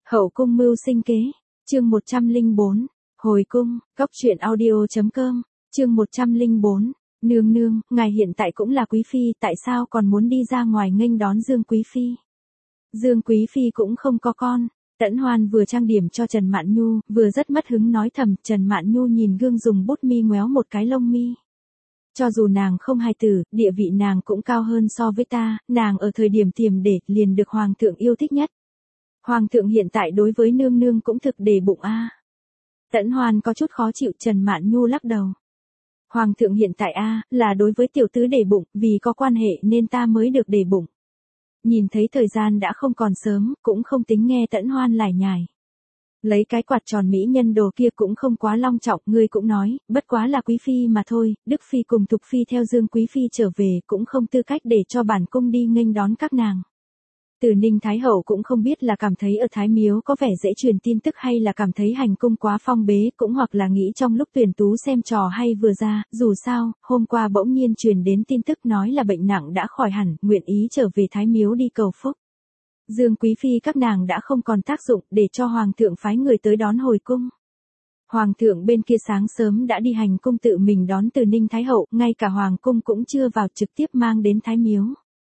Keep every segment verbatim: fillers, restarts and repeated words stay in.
Hậu cung mưu sinh kế, chương một trăm lẻ bốn, hồi cung, góc truyện audio.com, chương một trăm lẻ bốn, nương nương, ngài hiện tại cũng là quý phi, tại sao còn muốn đi ra ngoài nghênh đón Dương quý phi? Dương quý phi cũng không có con. Tẫn Hoan vừa trang điểm cho Trần Mạn Nhu, vừa rất mất hứng nói thầm, Trần Mạn Nhu nhìn gương dùng bút mi ngoéo một cái lông mi. Cho dù nàng không hài tử, địa vị nàng cũng cao hơn so với ta, nàng ở thời điểm tiềm để liền được hoàng thượng yêu thích nhất. Hoàng thượng hiện tại đối với nương nương cũng thực để bụng a. À. Tẫn Hoan có chút khó chịu, Trần Mạn Nhu lắc đầu. Hoàng thượng hiện tại a à, là đối với tiểu tứ để bụng, vì có quan hệ nên ta mới được để bụng. Nhìn thấy thời gian đã không còn sớm, cũng không tính nghe Tẫn Hoan lải nhải. Lấy cái quạt tròn mỹ nhân đồ kia cũng không quá long trọng, ngươi cũng nói, bất quá là quý phi mà thôi, Đức phi cùng Thục phi theo Dương quý phi trở về cũng không tư cách để cho bản cung đi nghênh đón các nàng. Từ Ninh Thái Hậu cũng không biết là cảm thấy ở Thái Miếu có vẻ dễ truyền tin tức hay là cảm thấy hành cung quá phong bế, cũng hoặc là nghĩ trong lúc tuyển tú xem trò hay vừa ra, dù sao, hôm qua bỗng nhiên truyền đến tin tức nói là bệnh nặng đã khỏi hẳn, nguyện ý trở về Thái Miếu đi cầu phúc. Dương quý phi các nàng đã không còn tác dụng để cho Hoàng thượng phái người tới đón hồi cung. Hoàng thượng bên kia sáng sớm đã đi hành cung tự mình đón Từ Ninh Thái Hậu, ngay cả Hoàng cung cũng chưa vào, trực tiếp mang đến Thái Miếu.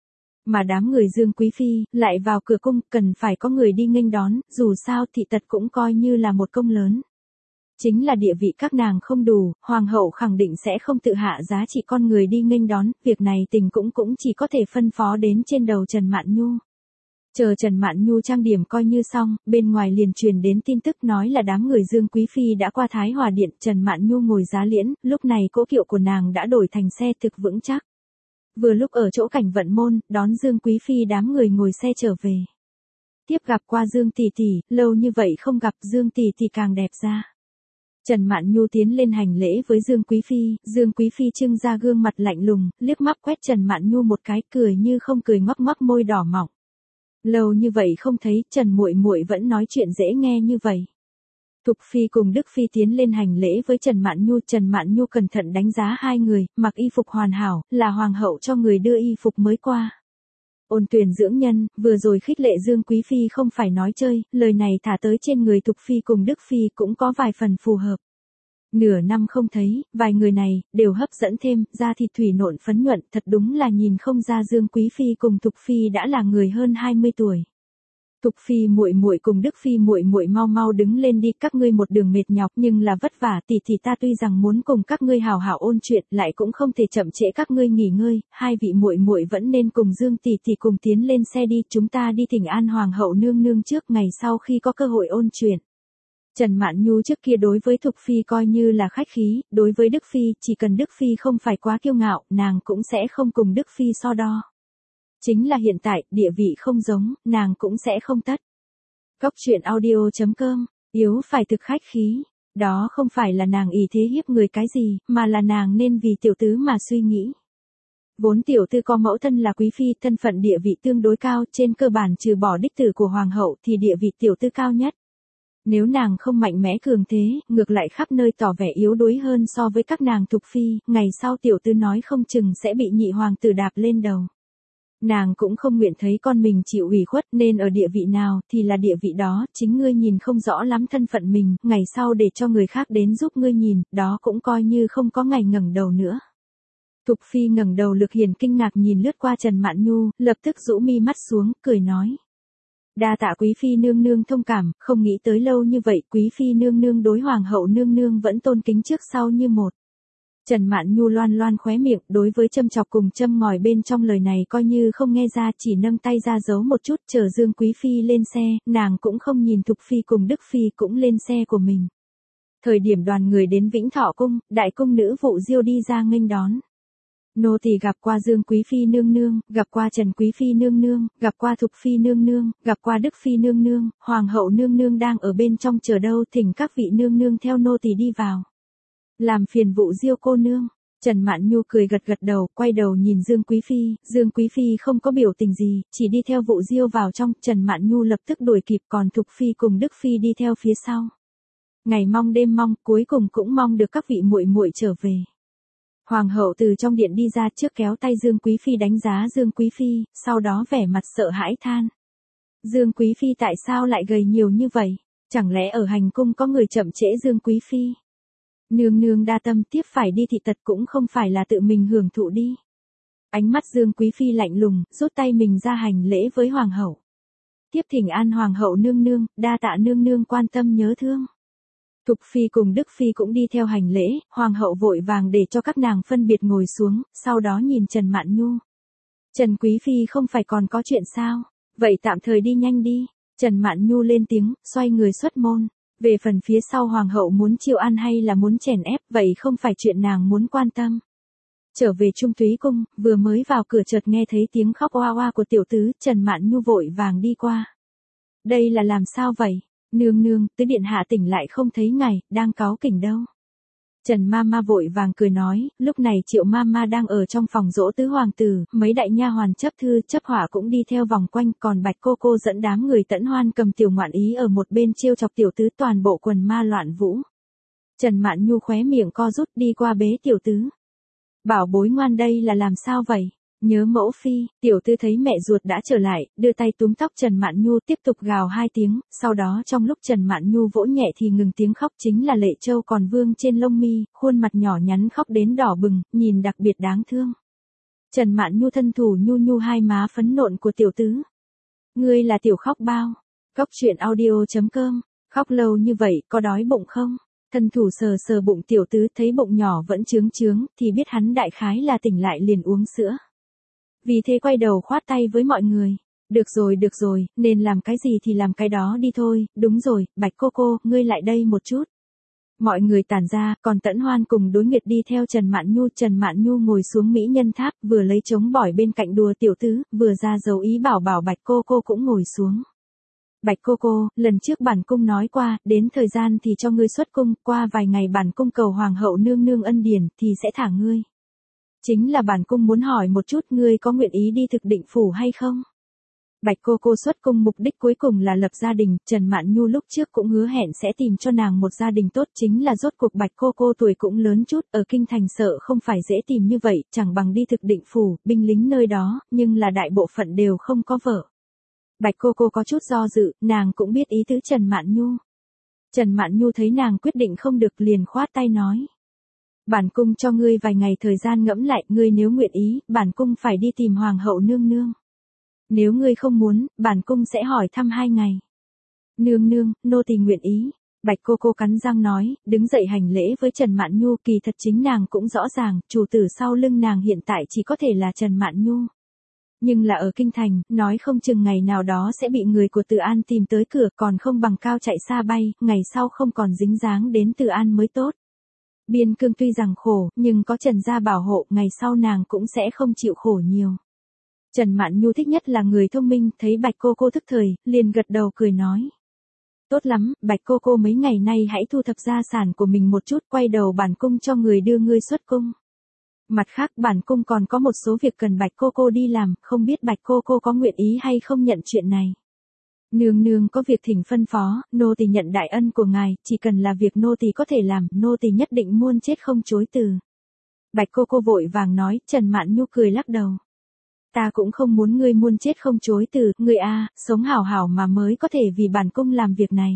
Mà đám người Dương quý phi lại vào cửa cung, cần phải có người đi nghênh đón, dù sao thị tật cũng coi như là một công lớn. Chính là địa vị các nàng không đủ, hoàng hậu khẳng định sẽ không tự hạ giá trị con người đi nghênh đón, việc này tình cũng cũng chỉ có thể phân phó đến trên đầu Trần Mạn Nhu. Chờ Trần Mạn Nhu trang điểm coi như xong, bên ngoài liền truyền đến tin tức nói là đám người Dương quý phi đã qua Thái Hòa điện, Trần Mạn Nhu ngồi giá liễn, lúc này cỗ kiệu của nàng đã đổi thành xe thực vững chắc. Vừa lúc ở chỗ cảnh vận môn, đón Dương quý phi đám người ngồi xe trở về. Tiếp gặp qua Dương tỷ tỷ, lâu như vậy không gặp, Dương tỷ tỷ càng đẹp ra. Trần Mạn Nhu tiến lên hành lễ với Dương quý phi, Dương quý phi trưng ra gương mặt lạnh lùng, liếc mắt quét Trần Mạn Nhu một cái, cười như không cười, ngoắc ngoắc môi đỏ mọng. Lâu như vậy không thấy, Trần muội muội vẫn nói chuyện dễ nghe như vậy. Thục phi cùng Đức phi tiến lên hành lễ với Trần Mạn Nhu, Trần Mạn Nhu cẩn thận đánh giá hai người, mặc y phục hoàn hảo, là hoàng hậu cho người đưa y phục mới qua. Ôn tuyển dưỡng nhân, vừa rồi khích lệ Dương quý phi không phải nói chơi, lời này thả tới trên người Thục phi cùng Đức phi cũng có vài phần phù hợp. Nửa năm không thấy, vài người này đều hấp dẫn thêm, da thịt thủy nộn phấn nhuận, thật đúng là nhìn không ra Dương quý phi cùng Thục phi đã là người hơn hai mươi tuổi. Thục phi muội muội cùng Đức phi muội muội mau mau đứng lên đi, các ngươi một đường mệt nhọc nhưng là vất vả, tỷ tỷ ta tuy rằng muốn cùng các ngươi hào hảo ôn chuyện, lại cũng không thể chậm trễ các ngươi nghỉ ngơi, hai vị muội muội vẫn nên cùng Dương tỷ tỷ cùng tiến lên xe đi, chúng ta đi thỉnh an hoàng hậu nương nương trước, ngày sau khi có cơ hội ôn chuyện. Trần Mạn Nhu trước kia đối với Thục phi coi như là khách khí, đối với Đức phi, chỉ cần Đức phi không phải quá kiêu ngạo, nàng cũng sẽ không cùng Đức phi so đo. Chính là hiện tại, địa vị không giống, nàng cũng sẽ không tất. Góc truyện audio.com, yếu phải thực khách khí. Đó không phải là nàng ý thế hiếp người cái gì, mà là nàng nên vì tiểu tứ mà suy nghĩ. Vốn tiểu tư có mẫu thân là quý phi, thân phận địa vị tương đối cao, trên cơ bản trừ bỏ đích tử của hoàng hậu thì địa vị tiểu tư cao nhất. Nếu nàng không mạnh mẽ cường thế, ngược lại khắp nơi tỏ vẻ yếu đuối hơn so với các nàng Thục phi, ngày sau tiểu tư nói không chừng sẽ bị nhị hoàng tử đạp lên đầu. Nàng cũng không nguyện thấy con mình chịu ủy khuất, nên ở địa vị nào thì là địa vị đó, chính ngươi nhìn không rõ lắm thân phận mình, ngày sau để cho người khác đến giúp ngươi nhìn, đó cũng coi như không có ngày ngẩng đầu nữa. Thục phi ngẩng đầu lực hiền kinh ngạc nhìn lướt qua Trần Mạn Nhu, lập tức rũ mi mắt xuống, cười nói. Đa tạ quý phi nương nương thông cảm, không nghĩ tới lâu như vậy, quý phi nương nương đối hoàng hậu nương nương vẫn tôn kính trước sau như một. Trần Mạn Nhu loan loan khóe miệng, đối với châm chọc cùng châm ngòi bên trong lời này coi như không nghe ra, chỉ nâng tay ra giấu một chút, chờ Dương quý phi lên xe, nàng cũng không nhìn Thục phi cùng Đức phi cũng lên xe của mình. Thời điểm đoàn người đến Vĩnh Thọ cung, đại cung nữ Vụ Diêu đi ra nghênh đón. Nô tỳ gặp qua Dương quý phi nương nương, gặp qua Trần quý phi nương nương, gặp qua Thục phi nương nương, gặp qua Đức phi nương nương, hoàng hậu nương nương đang ở bên trong chờ đâu, thỉnh các vị nương nương theo nô tỳ đi vào. Làm phiền Vụ Diêu cô nương. Trần Mạn Nhu cười gật gật đầu, quay đầu nhìn Dương quý phi, Dương quý phi không có biểu tình gì, chỉ đi theo Vụ Diêu vào trong, Trần Mạn Nhu lập tức đuổi kịp, còn Thục phi cùng Đức phi đi theo phía sau. Ngày mong đêm mong, cuối cùng cũng mong được các vị muội muội trở về. Hoàng hậu từ trong điện đi ra, trước kéo tay Dương quý phi đánh giá Dương quý phi, sau đó vẻ mặt sợ hãi than. Dương Quý Phi tại sao lại gầy nhiều như vậy? Chẳng lẽ ở hành cung có người chậm trễ Dương Quý Phi? Nương nương đa tâm, tiếp phải đi thị tật cũng không phải là tự mình hưởng thụ đi. Ánh mắt Dương Quý Phi lạnh lùng, rút tay mình ra hành lễ với hoàng hậu. Tiếp thỉnh an hoàng hậu nương nương, đa tạ nương nương quan tâm nhớ thương. Thục Phi cùng Đức Phi cũng đi theo hành lễ, hoàng hậu vội vàng để cho các nàng phân biệt ngồi xuống, sau đó nhìn Trần Mạn Nhu. Trần Quý Phi không phải còn có chuyện sao? Vậy tạm thời đi nhanh đi. Trần Mạn Nhu lên tiếng, xoay người xuất môn. Về phần phía sau hoàng hậu muốn chiêu an hay là muốn chèn ép, vậy không phải chuyện nàng muốn quan tâm. Trở về Trung Túy Cung, vừa mới vào cửa chợt nghe thấy tiếng khóc oa oa của tiểu tứ, Trần Mạn Nhu vội vàng đi qua. Đây là làm sao vậy? Nương nương, tứ điện hạ tỉnh lại không thấy ngài, đang cáu kỉnh đâu. Trần Mama vội vàng cười nói, lúc này Triệu Mama đang ở trong phòng dỗ tứ hoàng tử, mấy đại nha hoàn chấp thư chấp hỏa cũng đi theo vòng quanh, còn Bạch cô cô dẫn đám người tẫn hoan cầm tiểu ngoạn ý ở một bên trêu chọc tiểu tứ, toàn bộ quần ma loạn vũ. Trần Mạn Nhu khóe miệng co rút đi qua bế tiểu tứ. Bảo bối ngoan, đây là làm sao vậy? Nhớ mẫu phi. Tiểu tư thấy mẹ ruột đã trở lại, đưa tay túm tóc Trần Mạn Nhu tiếp tục gào hai tiếng, sau đó trong lúc Trần Mạn Nhu vỗ nhẹ thì ngừng tiếng khóc, chính là lệ châu còn vương trên lông mi, khuôn mặt nhỏ nhắn khóc đến đỏ bừng, nhìn đặc biệt đáng thương. Trần Mạn Nhu thân thủ nhu nhu hai má phấn nộn của tiểu tứ. Ngươi là tiểu khóc bao. Cóc truyện audio chấm com. Khóc lâu như vậy, có đói bụng không? Thân thủ sờ sờ bụng tiểu tứ, thấy bụng nhỏ vẫn trướng trướng, thì biết hắn đại khái là tỉnh lại liền uống sữa. Vì thế quay đầu khoát tay với mọi người. Được rồi được rồi, nên làm cái gì thì làm cái đó đi thôi, đúng rồi, Bạch cô cô, ngươi lại đây một chút. Mọi người tản ra, còn Tẫn Hoan cùng Đối Nguyệt đi theo Trần Mạn Nhu. Trần Mạn Nhu ngồi xuống mỹ nhân tháp, vừa lấy trống bỏi bên cạnh đùa tiểu tứ, vừa ra dấu ý bảo bảo Bạch cô cô cũng ngồi xuống. Bạch cô cô, lần trước bản cung nói qua, đến thời gian thì cho ngươi xuất cung, qua vài ngày bản cung cầu hoàng hậu nương nương ân điển, thì sẽ thả ngươi. Chính là bản cung muốn hỏi một chút, ngươi có nguyện ý đi thực định phủ hay không? Bạch cô cô xuất cung mục đích cuối cùng là lập gia đình, Trần Mạn Nhu lúc trước cũng hứa hẹn sẽ tìm cho nàng một gia đình tốt, chính là rốt cuộc Bạch cô cô tuổi cũng lớn chút, ở kinh thành sợ không phải dễ tìm như vậy, chẳng bằng đi thực định phủ, binh lính nơi đó, nhưng là đại bộ phận đều không có vợ. Bạch cô cô có chút do dự, nàng cũng biết ý tứ Trần Mạn Nhu. Trần Mạn Nhu thấy nàng quyết định không được liền khoát tay nói. Bản cung cho ngươi vài ngày thời gian ngẫm lại, ngươi nếu nguyện ý, bản cung phải đi tìm hoàng hậu nương nương. Nếu ngươi không muốn, bản cung sẽ hỏi thăm hai ngày. Nương nương, nô tỳ nguyện ý. Bạch cô cô cắn răng nói, đứng dậy hành lễ với Trần Mạn Nhu, kỳ thật chính nàng cũng rõ ràng, chủ tử sau lưng nàng hiện tại chỉ có thể là Trần Mạn Nhu. Nhưng là ở kinh thành, nói không chừng ngày nào đó sẽ bị người của Từ An tìm tới cửa, còn không bằng cao chạy xa bay, ngày sau không còn dính dáng đến Từ An mới tốt. Biên cương tuy rằng khổ, nhưng có Trần gia bảo hộ, ngày sau nàng cũng sẽ không chịu khổ nhiều. Trần Mạn Nhu thích nhất là người thông minh, thấy Bạch cô cô thức thời, liền gật đầu cười nói. Tốt lắm, Bạch cô cô mấy ngày nay hãy thu thập gia sản của mình một chút, quay đầu bản cung cho người đưa ngươi xuất cung. Mặt khác bản cung còn có một số việc cần Bạch cô cô đi làm, không biết Bạch cô cô có nguyện ý hay không nhận chuyện này. Nương nương có việc thỉnh phân phó, nô tỳ nhận đại ân của ngài, chỉ cần là việc nô tỳ có thể làm, nô tỳ nhất định muôn chết không chối từ. Bạch cô cô vội vàng nói. Trần Mạn Nhu cười lắc đầu. Ta cũng không muốn ngươi muôn chết không chối từ, ngươi a, sống hảo hảo mà mới có thể vì bản cung làm việc này.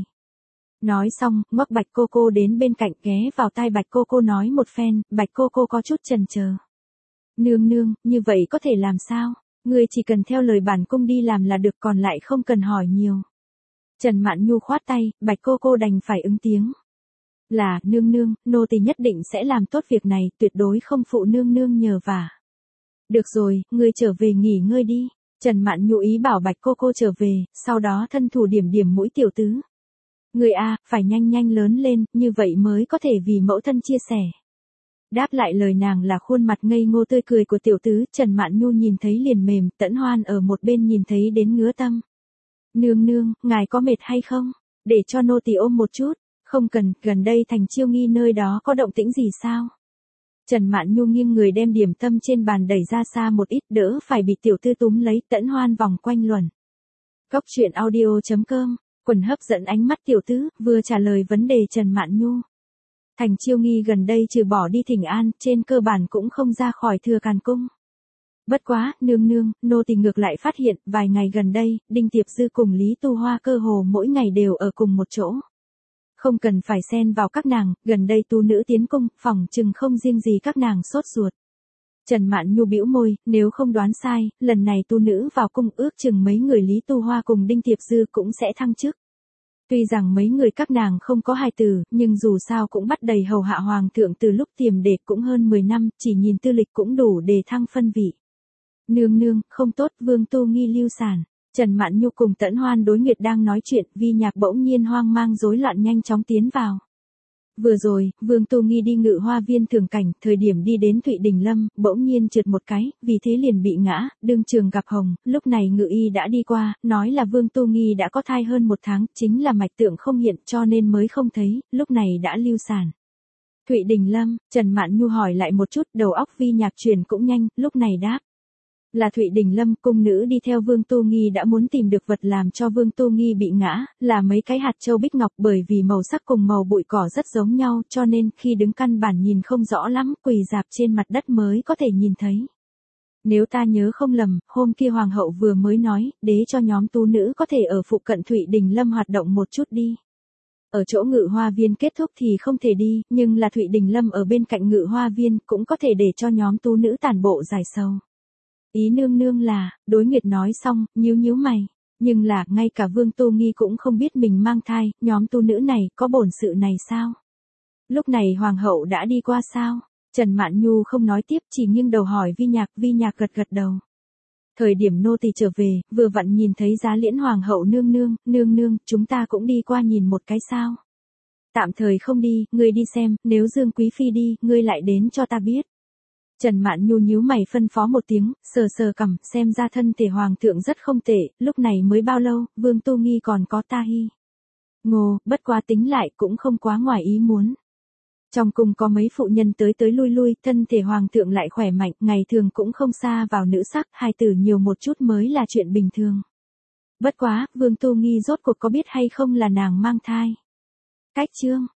Nói xong, ngoắc Bạch cô cô đến bên cạnh, ghé vào tai Bạch cô cô nói một phen. Bạch cô cô có chút chần chờ. Nương nương, như vậy có thể làm sao? Ngươi chỉ cần theo lời bản cung đi làm là được, còn lại không cần hỏi nhiều. Trần Mạn Nhu khoát tay, Bạch cô cô đành phải ứng tiếng. Là, nương nương, nô tỳ nhất định sẽ làm tốt việc này, tuyệt đối không phụ nương nương nhờ vả. Được rồi, ngươi trở về nghỉ ngơi đi. Trần Mạn Nhu ý bảo Bạch cô cô trở về, sau đó thân thủ điểm điểm mũi tiểu tứ. Ngươi a, phải nhanh nhanh lớn lên, như vậy mới có thể vì mẫu thân chia sẻ. Đáp lại lời nàng là khuôn mặt ngây ngô tươi cười của tiểu tứ. Trần Mạn Nhu nhìn thấy liền mềm, Tẫn Hoan ở một bên nhìn thấy đến ngứa tâm. Nương nương, ngài có mệt hay không? Để cho nô tỳ ôm một chút. Không cần, gần đây thành Chiêu Nghi nơi đó có động tĩnh gì sao? Trần Mạn Nhu nghiêng người đem điểm tâm trên bàn đẩy ra xa một ít, đỡ phải bị tiểu tư túm lấy. Tẫn Hoan vòng quanh luẩn. Cóc truyện audio chấm com. Quần hấp dẫn ánh mắt tiểu tứ, vừa trả lời vấn đề Trần Mạn Nhu. Thành Chiêu Nghi gần đây trừ bỏ đi thỉnh an, trên cơ bản cũng không ra khỏi Thừa Càn cung. Bất quá, nương nương, nô tỳ ngược lại phát hiện, vài ngày gần đây, Đinh Tiệp Dư cùng Lý Tu Hoa cơ hồ mỗi ngày đều ở cùng một chỗ. Không cần phải xen vào các nàng, gần đây tu nữ tiến cung, phòng chừng không riêng gì các nàng sốt ruột. Trần Mạn Nhu bĩu môi, nếu không đoán sai, lần này tu nữ vào cung ước chừng mấy người Lý Tu Hoa cùng Đinh Tiệp Dư cũng sẽ thăng chức. Tuy rằng mấy người các nàng không có hài tử, nhưng dù sao cũng bắt đầy hầu hạ hoàng thượng từ lúc tiềm đệt cũng hơn mười năm, chỉ nhìn tư lịch cũng đủ để thăng phân vị. Nương nương, không tốt, Vương Tu Nghi lưu sản. Trần Mạn Nhu cùng Tẫn Hoan đối nghiệt đang nói chuyện, Vi Nhạc bỗng nhiên hoang mang rối loạn nhanh chóng tiến vào. Vừa rồi, Vương Tu Nghi đi Ngự Hoa Viên thưởng cảnh, thời điểm đi đến Thụy Đình Lâm, bỗng nhiên trượt một cái, vì thế liền bị ngã, đương trường gặp hồng, lúc này Ngự Y đã đi qua, nói là Vương Tu Nghi đã có thai hơn một tháng, chính là mạch tượng không hiện cho nên mới không thấy, lúc này đã lưu sản. Thụy Đình Lâm, Trần Mạn Nhu hỏi lại một chút, đầu óc Vi Nhạc truyền cũng nhanh, lúc này đáp. Là Thụy Đình Lâm, cung nữ đi theo Vương Tu Nghi đã muốn tìm được vật làm cho Vương Tu Nghi bị ngã, là mấy cái hạt châu bích ngọc, bởi vì màu sắc cùng màu bụi cỏ rất giống nhau, cho nên khi đứng căn bản nhìn không rõ lắm, quỳ dạp trên mặt đất mới có thể nhìn thấy. Nếu ta nhớ không lầm, hôm kia hoàng hậu vừa mới nói, đế cho nhóm tu nữ có thể ở phụ cận Thụy Đình Lâm hoạt động một chút đi. Ở chỗ Ngự Hoa Viên kết thúc thì không thể đi, nhưng là Thụy Đình Lâm ở bên cạnh Ngự Hoa Viên cũng có thể để cho nhóm tu nữ tản bộ giải sầu. Ý nương nương là, đối nghiệt nói xong, nhíu nhíu mày. Nhưng là, ngay cả Vương Tu Nghi cũng không biết mình mang thai, nhóm tu nữ này có bổn sự này sao? Lúc này hoàng hậu đã đi qua sao? Trần Mạn Nhu không nói tiếp, chỉ nghiêng đầu hỏi Vi Nhạc, Vi Nhạc gật gật đầu. Thời điểm nô tỳ trở về, vừa vặn nhìn thấy Giá Liễn hoàng hậu nương nương, nương nương, chúng ta cũng đi qua nhìn một cái sao? Tạm thời không đi, ngươi đi xem, nếu Dương Quý Phi đi, ngươi lại đến cho ta biết. Trần Mạn Nhu nhíu mày phân phó một tiếng, sờ sờ cằm, xem ra thân thể hoàng thượng rất không tệ, lúc này mới bao lâu, Vương Tu Nghi còn có ta hi. Ngô, bất quá tính lại cũng không quá ngoài ý muốn. Trong cung có mấy phụ nhân tới tới lui lui, thân thể hoàng thượng lại khỏe mạnh, ngày thường cũng không xa vào nữ sắc, hai tử nhiều một chút mới là chuyện bình thường. Bất quá, Vương Tu Nghi rốt cuộc có biết hay không là nàng mang thai. Cách chương